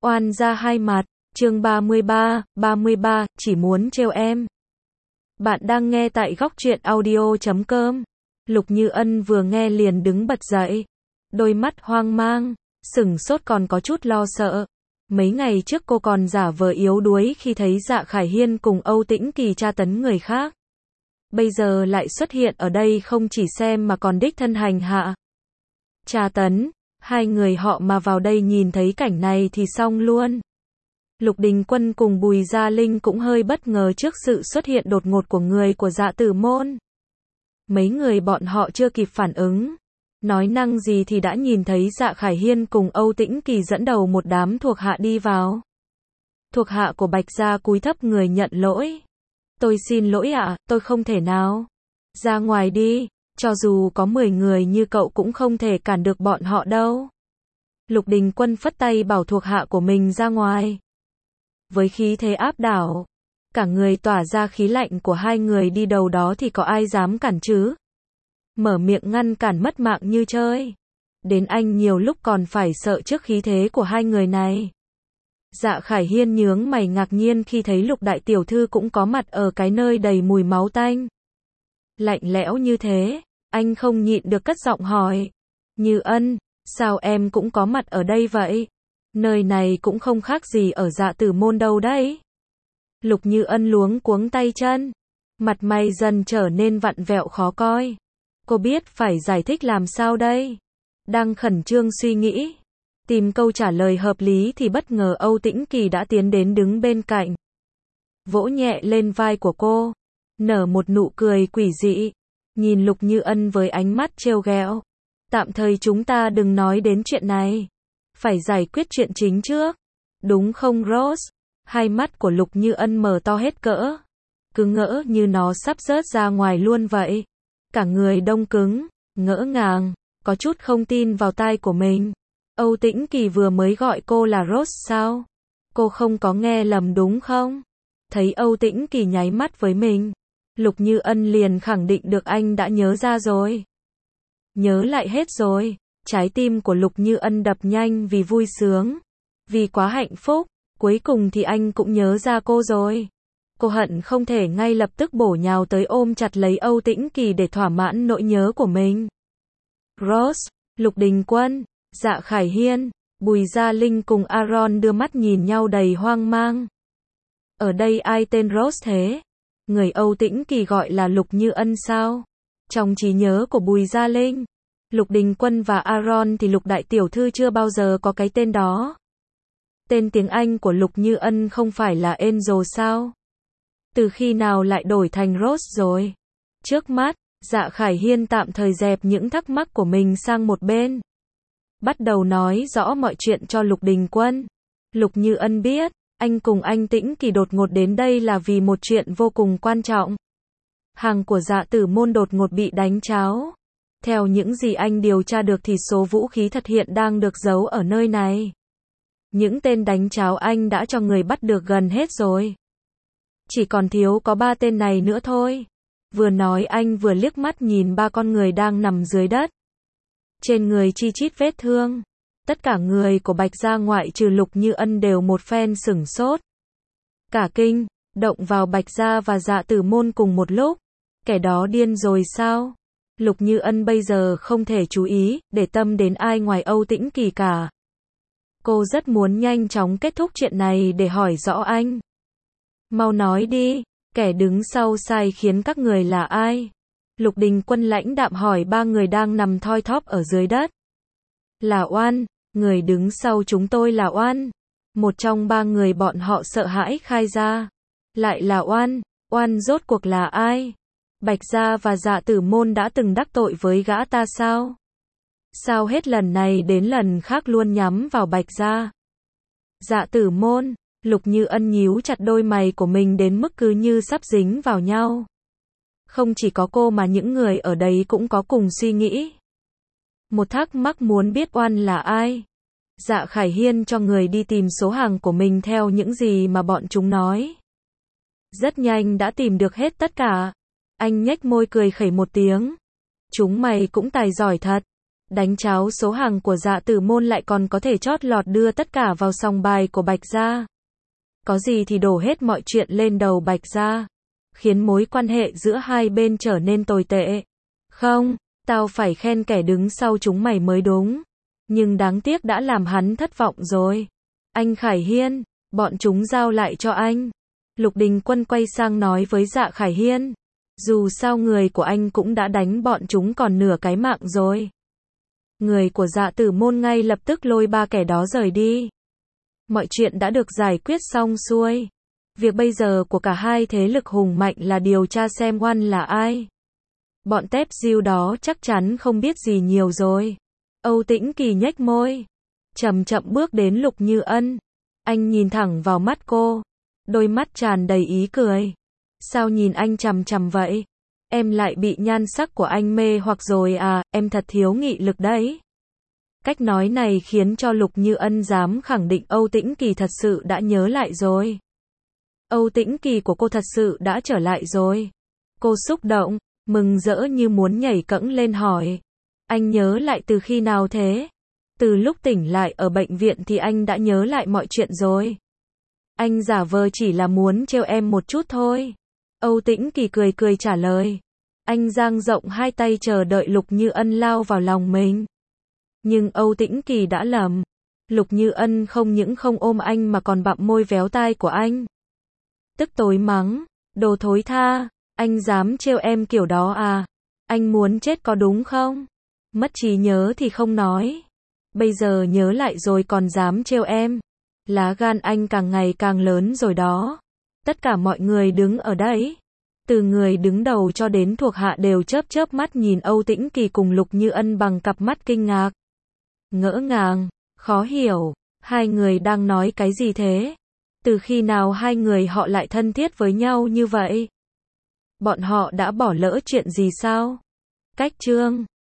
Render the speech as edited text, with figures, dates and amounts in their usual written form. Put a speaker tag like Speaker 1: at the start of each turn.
Speaker 1: Oan ra hai mặt, chương 33, chỉ muốn trêu em. Bạn đang nghe tại góc truyện audio.com. Lục Như Ân vừa nghe liền đứng bật dậy. Đôi mắt hoang mang, sửng sốt còn có chút lo sợ. Mấy ngày trước cô còn giả vờ yếu đuối khi thấy Dạ Khải Hiên cùng Âu Tĩnh Kỳ tra tấn người khác. Bây giờ lại xuất hiện ở đây không chỉ xem mà còn đích thân hành hạ. Tra tấn, hai người họ mà vào đây nhìn thấy cảnh này thì xong luôn. Lục Đình Quân cùng Bùi Gia Linh cũng hơi bất ngờ trước sự xuất hiện đột ngột của người của Dạ Tử Môn. Mấy người bọn họ chưa kịp phản ứng, nói năng gì thì đã nhìn thấy Dạ Khải Hiên cùng Âu Tĩnh Kỳ dẫn đầu một đám thuộc hạ đi vào. Thuộc hạ của Bạch Gia cúi thấp người nhận lỗi. Tôi xin lỗi ạ, tôi không thể nào. Ra ngoài đi, cho dù có 10 người như cậu cũng không thể cản được bọn họ đâu. Lục Đình Quân phất tay bảo thuộc hạ của mình ra ngoài. Với khí thế áp đảo, cả người tỏa ra khí lạnh của hai người đi đầu đó thì có ai dám cản chứ? Mở miệng ngăn cản mất mạng như chơi. Đến anh nhiều lúc còn phải sợ trước khí thế của hai người này. Dạ Khải Hiên nhướng mày ngạc nhiên khi thấy Lục đại tiểu thư cũng có mặt ở cái nơi đầy mùi máu tanh. Lạnh lẽo như thế, anh không nhịn được cất giọng hỏi. Như Ân, sao em cũng có mặt ở đây vậy? Nơi này cũng không khác gì ở Dạ Tử Môn đâu đấy. Lục Như Ân luống cuống tay chân, mặt mày dần trở nên vặn vẹo khó coi. Cô biết phải giải thích làm sao đây? Đang khẩn trương suy nghĩ, tìm câu trả lời hợp lý thì bất ngờ Âu Tĩnh Kỳ đã tiến đến đứng bên cạnh. Vỗ nhẹ lên vai của cô, nở một nụ cười quỷ dị, nhìn Lục Như Ân với ánh mắt trêu ghẹo. Tạm thời chúng ta đừng nói đến chuyện này. Phải giải quyết chuyện chính trước. Đúng không Rose? Hai mắt của Lục Như Ân mở to hết cỡ. Cứ ngỡ như nó sắp rớt ra ngoài luôn vậy. Cả người đông cứng, ngỡ ngàng, có chút không tin vào tai của mình. Âu Tĩnh Kỳ vừa mới gọi cô là Rose sao? Cô không có nghe lầm đúng không? Thấy Âu Tĩnh Kỳ nháy mắt với mình, Lục Như Ân liền khẳng định được anh đã nhớ ra rồi. Nhớ lại hết rồi. Trái tim của Lục Như Ân đập nhanh vì vui sướng, vì quá hạnh phúc, cuối cùng thì anh cũng nhớ ra cô rồi. Cô hận không thể ngay lập tức bổ nhào tới ôm chặt lấy Âu Tĩnh Kỳ để thỏa mãn nỗi nhớ của mình. Rose, Lục Đình Quân, Dạ Khải Hiên, Bùi Gia Linh cùng Aaron đưa mắt nhìn nhau đầy hoang mang. Ở đây ai tên Rose thế? Người Âu Tĩnh Kỳ gọi là Lục Như Ân sao? Trong trí nhớ của Bùi Gia Linh, Lục Đình Quân và Aaron thì Lục đại tiểu thư chưa bao giờ có cái tên đó. Tên tiếng Anh của Lục Như Ân không phải là Angel sao? Từ khi nào lại đổi thành Rose rồi? Trước mắt, Dạ Khải Hiên tạm thời dẹp những thắc mắc của mình sang một bên. Bắt đầu nói rõ mọi chuyện cho Lục Đình Quân. Lục Như Ân biết, anh cùng anh Tĩnh Kỳ đột ngột đến đây là vì một chuyện vô cùng quan trọng. Hàng của Dạ Tử Môn đột ngột bị đánh tráo. Theo những gì anh điều tra được thì số vũ khí thật hiện đang được giấu ở nơi này. Những tên đánh tráo anh đã cho người bắt được gần hết rồi. Chỉ còn thiếu có 3 tên này nữa thôi. Vừa nói anh vừa liếc mắt nhìn 3 con người đang nằm dưới đất. Trên người chi chít vết thương. Tất cả người của Bạch Gia ngoại trừ Lục Như Ân đều một phen sửng sốt. Cả kinh, động vào Bạch Gia và Dạ Tử Môn cùng một lúc. Kẻ đó điên rồi sao? Lục Như Ân bây giờ không thể chú ý, để tâm đến ai ngoài Âu Tĩnh Kỳ cả. Cô rất muốn nhanh chóng kết thúc chuyện này để hỏi rõ anh. Mau nói đi, kẻ đứng sau sai khiến các người là ai? Lục Đình Quân lãnh đạm hỏi 3 người đang nằm thoi thóp ở dưới đất. Là Oan, người đứng sau chúng tôi là Oan. Một trong 3 người bọn họ sợ hãi khai ra. Lại là Oan, Oan rốt cuộc là ai? Bạch Gia và Dạ Tử Môn đã từng đắc tội với gã ta sao? Sao hết lần này đến lần khác luôn nhắm vào Bạch Gia? Dạ Tử Môn, Lục Như Ân nhíu chặt đôi mày của mình đến mức cứ như sắp dính vào nhau. Không chỉ có cô mà những người ở đây cũng có cùng suy nghĩ. Một thắc mắc muốn biết Oan là ai? Dạ Khải Hiên cho người đi tìm số hàng của mình theo những gì mà bọn chúng nói. Rất nhanh đã tìm được hết tất cả. Anh nhếch môi cười khẩy một tiếng. Chúng mày cũng tài giỏi thật. Đánh tráo số hàng của Dạ Tử Môn lại còn có thể chót lọt đưa tất cả vào sòng bài của Bạch gia. Có gì thì đổ hết mọi chuyện lên đầu Bạch gia, khiến mối quan hệ giữa hai bên trở nên tồi tệ. Không, tao phải khen kẻ đứng sau chúng mày mới đúng. Nhưng đáng tiếc đã làm hắn thất vọng rồi. Anh Khải Hiên, bọn chúng giao lại cho anh. Lục Đình Quân quay sang nói với Dạ Khải Hiên. Dù sao người của anh cũng đã đánh bọn chúng còn nửa cái mạng rồi. Người của Dạ Tử Môn ngay lập tức lôi ba kẻ đó rời đi. Mọi chuyện đã được giải quyết xong xuôi. Việc bây giờ của cả hai thế lực hùng mạnh là điều tra xem Oan là ai. Bọn tép diêu đó chắc chắn không biết gì nhiều rồi. Âu Tĩnh Kỳ nhếch môi, chậm chậm bước đến Lục Như Ân. Anh nhìn thẳng vào mắt cô, đôi mắt tràn đầy ý cười. Sao nhìn anh chằm chằm vậy? Em lại bị nhan sắc của anh mê hoặc rồi à, em thật thiếu nghị lực đấy. Cách nói này khiến cho Lục Như Ân dám khẳng định Âu Tĩnh Kỳ thật sự đã nhớ lại rồi. Âu Tĩnh Kỳ của cô thật sự đã trở lại rồi. Cô xúc động, mừng rỡ như muốn nhảy cẫng lên hỏi. Anh nhớ lại từ khi nào thế? Từ lúc tỉnh lại ở bệnh viện thì anh đã nhớ lại mọi chuyện rồi. Anh giả vờ chỉ là muốn trêu em một chút thôi. Âu Tĩnh Kỳ cười cười trả lời. Anh dang rộng hai tay chờ đợi Lục Như Ân lao vào lòng mình. Nhưng Âu Tĩnh Kỳ đã lầm. Lục Như Ân không những không ôm anh mà còn bặm môi véo tai của anh. Tức tối mắng, đồ thối tha, anh dám trêu em kiểu đó à? Anh muốn chết có đúng không? Mất trí nhớ thì không nói. Bây giờ nhớ lại rồi còn dám trêu em. Lá gan anh càng ngày càng lớn rồi đó. Tất cả mọi người đứng ở đây, từ người đứng đầu cho đến thuộc hạ đều chớp chớp mắt nhìn Âu Tĩnh Kỳ cùng Lục Như Ân bằng cặp mắt kinh ngạc, ngỡ ngàng, khó hiểu. Hai người đang nói cái gì thế? Từ khi nào hai người họ lại thân thiết với nhau như vậy? Bọn họ đã bỏ lỡ chuyện gì sao? Cách chương